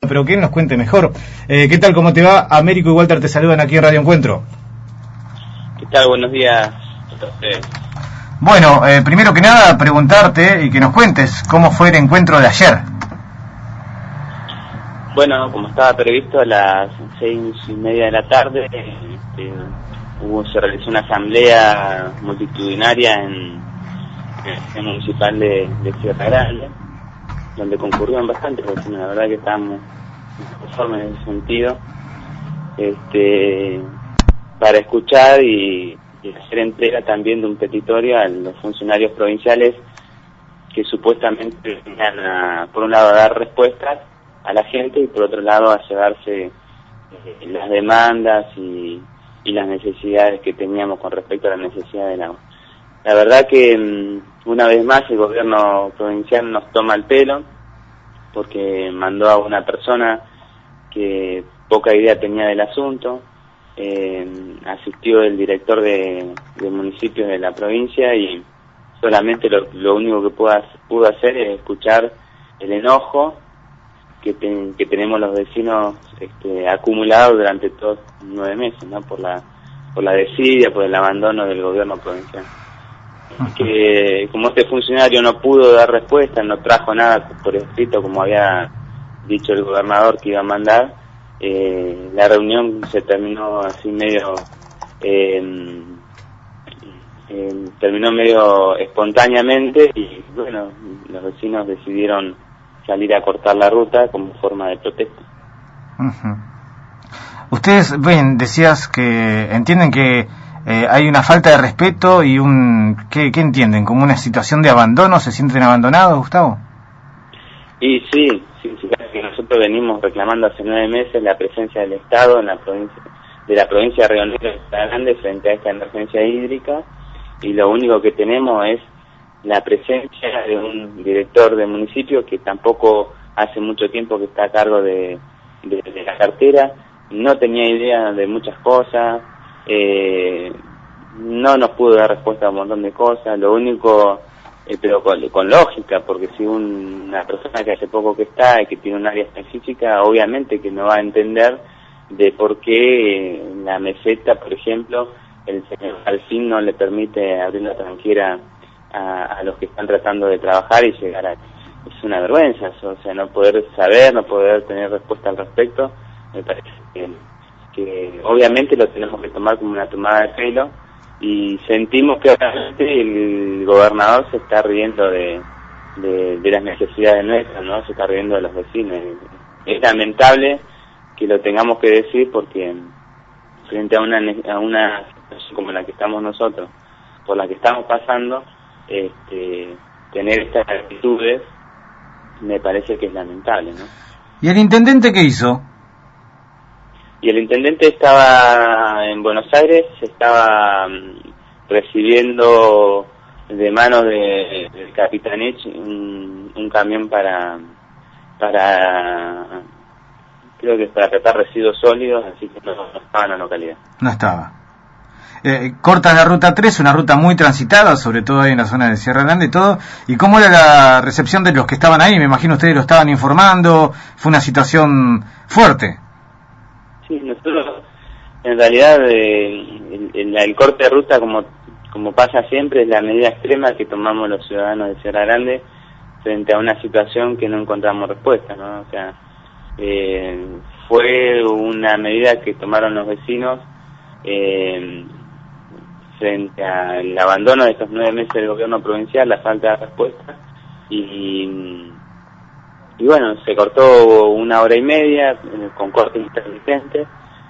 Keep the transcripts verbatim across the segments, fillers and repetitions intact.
pero que él nos cuente mejor. Eh, ¿Qué tal, cómo te va? Américo y Walter te saludan aquí en Radio Encuentro. ¿Qué tal? Buenos días a ustedes. Bueno, eh, primero que nada, preguntarte y que nos cuentes cómo fue el encuentro de ayer. Bueno, como estaba previsto, a las seis y media de la tarde este, hubo, se realizó una asamblea multitudinaria en el municipal de, de Sierra Grande, donde concurrieron bastantes vecinos. La verdad que estábamos conformes en ese sentido, este, para escuchar y, y hacer entrega también de un petitorio a los funcionarios provinciales que supuestamente venían a, por un lado, a dar respuestas a la gente y por otro lado a llevarse eh, las demandas y, y las necesidades que teníamos con respecto a la necesidad del agua. La verdad que um, una vez más el gobierno provincial nos toma el pelo porque mandó a una persona que poca idea tenía del asunto. Eh, asistió el director de, de municipios de la provincia y solamente lo, lo único que pudo, pudo hacer es escuchar el enojo que, ten, que tenemos los vecinos este, acumulados durante todos nueve meses, ¿no? Por la por la desidia, por el abandono del gobierno provincial. Que como este funcionario no pudo dar respuesta, no trajo nada por escrito como había dicho el gobernador que iba a mandar, eh, la reunión se terminó así medio eh, eh, terminó medio espontáneamente y bueno, los vecinos decidieron salir a cortar la ruta como forma de protesta. Uh-huh. Ustedes, ven, decías que entienden que eh, hay una falta de respeto y un... ¿qué, ¿Qué entienden? ¿Como una situación de abandono? ¿Se sienten abandonados, Gustavo? Y sí, sí, sí, que nosotros venimos reclamando hace nueve meses la presencia del Estado en la provincia, de la provincia de Río Negro de Sierra Grande frente a esta emergencia hídrica, y lo único que tenemos es la presencia de un director de municipio que tampoco hace mucho tiempo que está a cargo de, de, de la cartera, no tenía idea de muchas cosas, eh, no nos pudo dar respuesta a un montón de cosas, lo único, eh, pero con, con lógica, porque si un, una persona que hace poco que está y que tiene un área específica, obviamente que no va a entender de por qué en la meseta, por ejemplo, el señor Alfín no le permite abrir la tranquera a, a los que están tratando de trabajar y llegar a... Es una vergüenza eso, o sea, no poder saber, no poder tener respuesta al respecto, me parece que, que obviamente lo tenemos que tomar como una tomada de pelo y sentimos que realmente el gobernador se está riendo de, de, de las necesidades nuestras, ¿no? Se está riendo de los vecinos. Es lamentable que lo tengamos que decir porque frente a una, a una situación como la que estamos nosotros, por la que estamos pasando, este, tener estas actitudes me parece que es lamentable, ¿no? ¿Y el intendente qué hizo? Y el intendente estaba en Buenos Aires, estaba um, recibiendo de manos de, del Capitanich un, un camión para para creo que es para tratar residuos sólidos, así que no, no estaba en la localidad. No estaba. Eh, cortan la ruta tres, una ruta muy transitada, sobre todo ahí en la zona de Sierra Grande y todo. ¿Y cómo era la recepción de los que estaban ahí? Me imagino ustedes lo estaban informando, fue una situación fuerte. Sí, nosotros en realidad eh, el, el, el corte de ruta, como como pasa siempre, es la medida extrema que tomamos los ciudadanos de Sierra Grande frente a una situación que no encontramos respuesta, ¿no? O sea, eh, fue una medida que tomaron los vecinos eh, frente al abandono de estos nueve meses del gobierno provincial, la falta de respuesta, y, y bueno, se cortó una hora y media eh, con corte intermitente,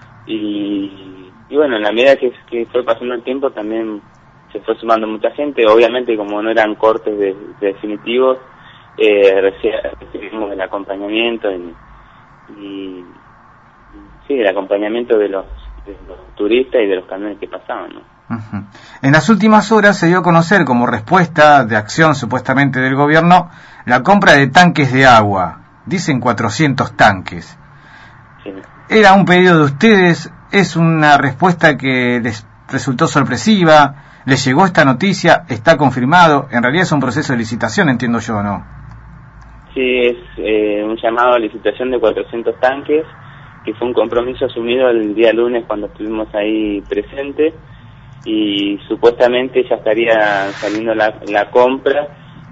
y, y bueno, en la medida que, que fue pasando el tiempo también se fue sumando mucha gente. Obviamente, como no eran cortes de, de definitivos, eh, recibimos el acompañamiento y, y sí, el acompañamiento de los, de los turistas y de los camiones que pasaban, ¿no? Uh-huh. En las últimas horas se dio a conocer como respuesta de acción supuestamente del gobierno la compra de tanques de agua, dicen cuatrocientos tanques. Sí. Era un pedido de ustedes, es una respuesta que les resultó sorpresiva, les llegó esta noticia, está confirmado, en realidad es un proceso de licitación, entiendo yo, ¿no? Sí, es eh, un llamado a licitación de cuatrocientos tanques, que fue un compromiso asumido el día lunes cuando estuvimos ahí presentes, y supuestamente ya estaría saliendo la, la compra,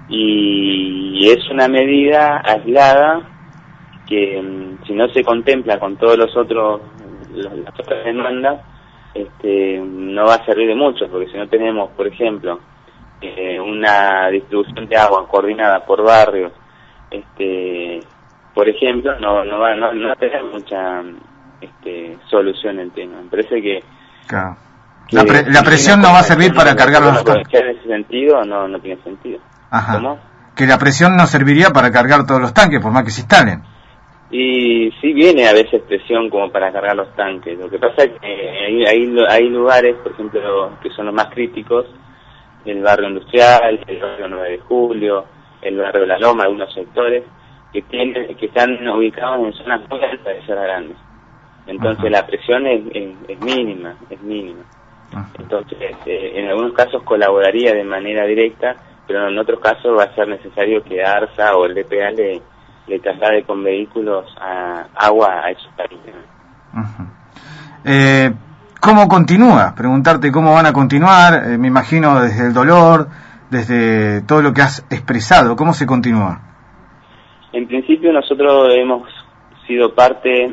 y es una medida aislada que si no se contempla con todos los otros los, las otras demandas, este, no va a servir de mucho, porque si no tenemos, por ejemplo, eh, una distribución de agua coordinada por barrios, este, por ejemplo, no no va no, no va a tener mucha este, solución el tema. Me parece que, claro. que la, pre la presión no va a servir para cargar los tanques. En ese sentido no no tiene sentido. Ajá. ¿Cómo? Que la presión no serviría para cargar todos los tanques, por más que se instalen. Y sí viene a veces presión como para cargar los tanques. Lo que pasa es que hay, hay, hay lugares, por ejemplo, que son los más críticos, el barrio industrial, el barrio nueve de julio, el barrio de La Loma, algunos sectores, que tienen, que están ubicados en zonas muy altas de Sierra Grande. Entonces Ajá. la presión es, es, es mínima, es mínima. Ajá. Entonces, eh, en algunos casos colaboraría de manera directa, pero en otros casos va a ser necesario que ARSA o el D P A le le traslade con vehículos a agua a esos países. Uh-huh. eh, ¿Cómo continúa? Preguntarte cómo van a continuar, eh, me imagino desde el dolor, desde todo lo que has expresado, ¿cómo se continúa? En principio nosotros hemos sido parte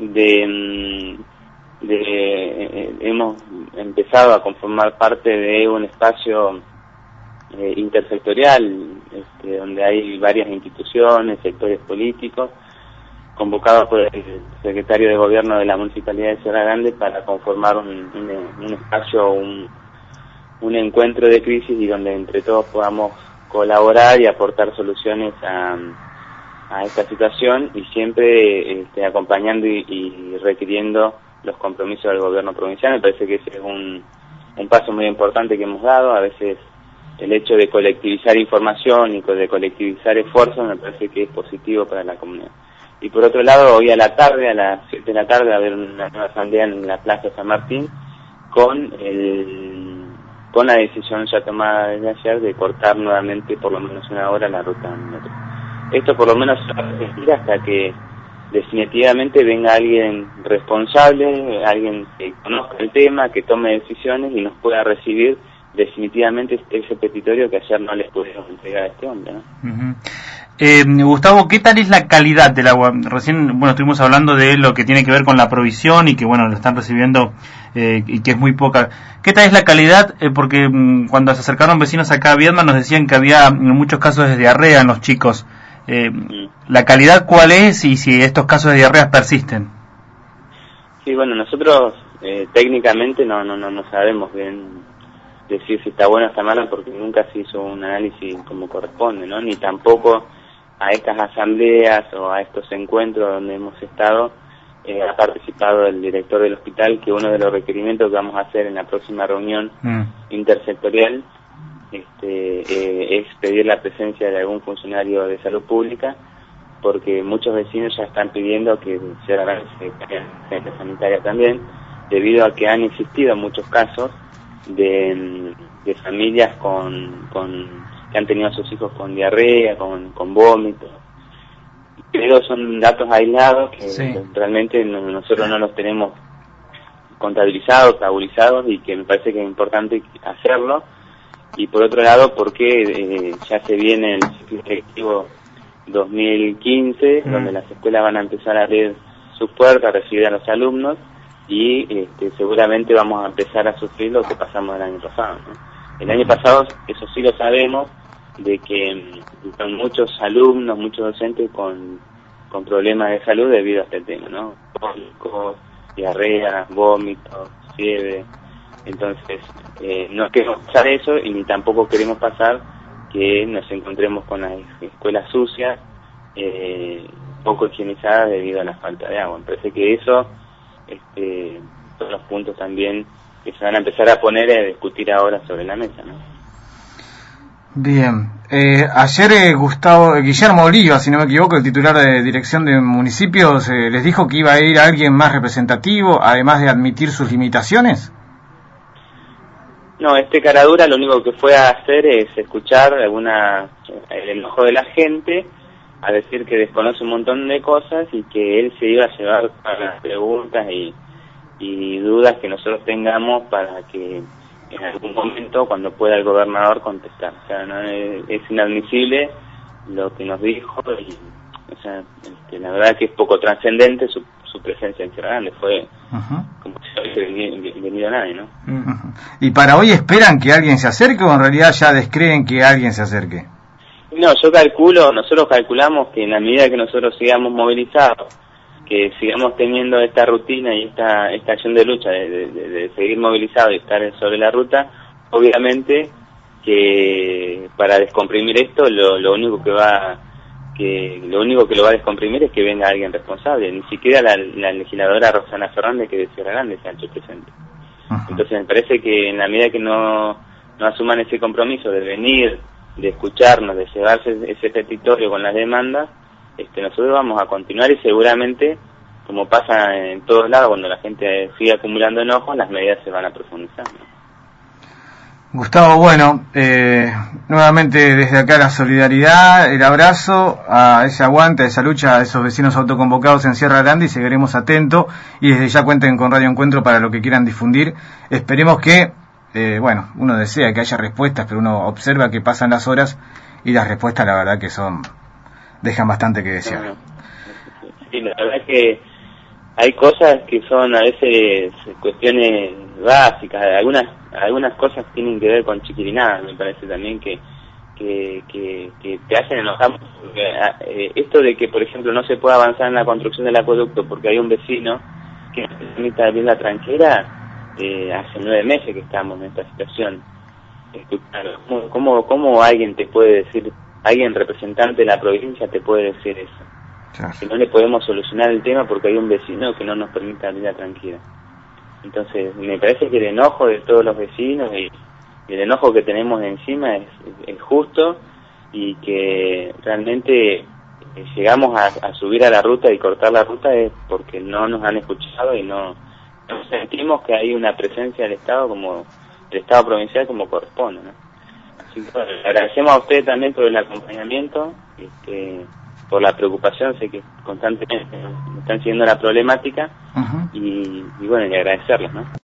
de, de eh, hemos empezado a conformar parte de un espacio Eh, intersectorial, este, donde hay varias instituciones, sectores políticos, convocados por el secretario de Gobierno de la Municipalidad de Sierra Grande para conformar un, un, un espacio, un, un encuentro de crisis y donde entre todos podamos colaborar y aportar soluciones a, a esta situación, y siempre este, acompañando y, y requiriendo los compromisos del Gobierno provincial. Me parece que ese es un, un paso muy importante que hemos dado. A veces el hecho de colectivizar información y de colectivizar esfuerzos me parece que es positivo para la comunidad. Y por otro lado, hoy a la tarde, a las siete de la tarde, va a haber una nueva asamblea en la Plaza San Martín con el con la decisión ya tomada desde ayer de cortar nuevamente por lo menos una hora la ruta del metro. Esto por lo menos se va a resistir hasta que definitivamente venga alguien responsable, alguien que conozca el tema, que tome decisiones y nos pueda recibir definitivamente ese petitorio que ayer no les pudieron entregar a este hombre, ¿no? Uh-huh. eh, Gustavo, ¿qué tal es la calidad del agua? Recién, bueno, estuvimos hablando de lo que tiene que ver con la provisión y que, bueno, lo están recibiendo eh, y que es muy poca. ¿Qué tal es la calidad? Eh, porque um, cuando se acercaron vecinos acá a Viedma nos decían que había muchos casos de diarrea en los chicos. Eh, mm. ¿La calidad cuál es y si estos casos de diarrea persisten? Sí, bueno, nosotros eh, técnicamente no, no, no, no sabemos bien decir si está bueno o está malo, porque nunca se hizo un análisis como corresponde, ¿no? Ni tampoco a estas asambleas o a estos encuentros donde hemos estado eh, ha participado el director del hospital, que uno de los requerimientos que vamos a hacer en la próxima reunión mm. intersectorial este, eh, es pedir la presencia de algún funcionario de salud pública, porque muchos vecinos ya están pidiendo que se haga gente sanitaria también, debido a que han existido muchos casos de, de familias con, con que han tenido a sus hijos con diarrea, con, con vómitos, pero son datos aislados que sí. realmente no, nosotros no los tenemos contabilizados, tabulados, y que me parece que es importante hacerlo. Y por otro lado, porque eh, ya se viene el ciclo directivo dos mil quince, mm. donde las escuelas van a empezar a abrir sus puertas, a recibir a los alumnos, y este, seguramente vamos a empezar a sufrir lo que pasamos el año pasado, ¿no? El año pasado, eso sí lo sabemos, de que son muchos alumnos, muchos docentes con, con problemas de salud debido a este tema, ¿no? Cólicos, diarrea, vómitos, fiebre. Entonces, eh, no queremos pasar eso, y ni tampoco queremos pasar que nos encontremos con las escuelas sucias, eh, poco higienizadas debido a la falta de agua. Me parece que eso, este, todos los puntos también que se van a empezar a poner a discutir ahora sobre la mesa, ¿no? Bien. Eh, ayer eh, Gustavo Guillermo Oliva, si no me equivoco, el titular de Dirección de Municipios, eh, les dijo que iba a ir alguien más representativo, además de admitir sus limitaciones. No, este caradura lo único que fue a hacer es escuchar alguna el enojo de la gente, a decir que desconoce un montón de cosas y que él se iba a llevar para las preguntas y, y dudas que nosotros tengamos para que en algún momento, cuando pueda el gobernador, contestar. O sea, no es, es inadmisible lo que nos dijo y, o sea, este, la verdad que es poco trascendente su, su presencia en Sierra Grande. Fue uh-huh. como si no hubiese venido, venido nadie, ¿no? Uh-huh. ¿Y para hoy esperan que alguien se acerque o en realidad ya descreen que alguien se acerque? No, yo calculo, nosotros calculamos que en la medida que nosotros sigamos movilizados, que sigamos teniendo esta rutina y esta esta acción de lucha de, de, de seguir movilizados y estar sobre la ruta, obviamente que para descomprimir esto lo, lo único que va que lo único que lo va a descomprimir es que venga alguien responsable, ni siquiera la, la legisladora Roxana Fernández, que de Sierra Grande, se ha hecho presente. Uh-huh. Entonces me parece que en la medida que no, no asuman ese compromiso de venir, de escucharnos, de llevarse ese petitorio con las demandas, este, nosotros vamos a continuar y seguramente, como pasa en todos lados, cuando la gente sigue acumulando enojos, las medidas se van a profundizar, ¿no? Gustavo, bueno, eh, nuevamente desde acá la solidaridad, el abrazo a ese aguante, a esa lucha, a esos vecinos autoconvocados en Sierra Grande, y seguiremos atentos, y desde ya cuenten con Radio Encuentro para lo que quieran difundir. Esperemos que, eh, bueno, uno desea que haya respuestas, pero uno observa que pasan las horas y las respuestas la verdad que son, dejan bastante que desear. No, no. Sí, la verdad es que hay cosas que son a veces cuestiones básicas, algunas algunas cosas tienen que ver con chiquilinadas, me parece también que que, que, que te hacen enojar. Eh, esto de que, por ejemplo, no se pueda avanzar en la construcción del acueducto porque hay un vecino que no permite abrir la tranquera, eh, hace nueve meses que estamos en esta situación. ¿Cómo, cómo, cómo alguien te puede decir, alguien representante de la provincia te puede decir eso? Claro. Que no le podemos solucionar el tema porque hay un vecino que no nos permite abrir la tranquera. Entonces, me parece que el enojo de todos los vecinos y, y el enojo que tenemos encima es, es justo, y que realmente eh, llegamos a, a subir a la ruta y cortar la ruta es porque no nos han escuchado y no, no sentimos que hay una presencia del Estado como del Estado provincial como corresponde, ¿no? Así que, bueno, le agradecemos a usted también por el acompañamiento, este, por la preocupación, sé que constantemente me están siguiendo la problemática, uh-huh. y, y bueno, y agradecerles, ¿no?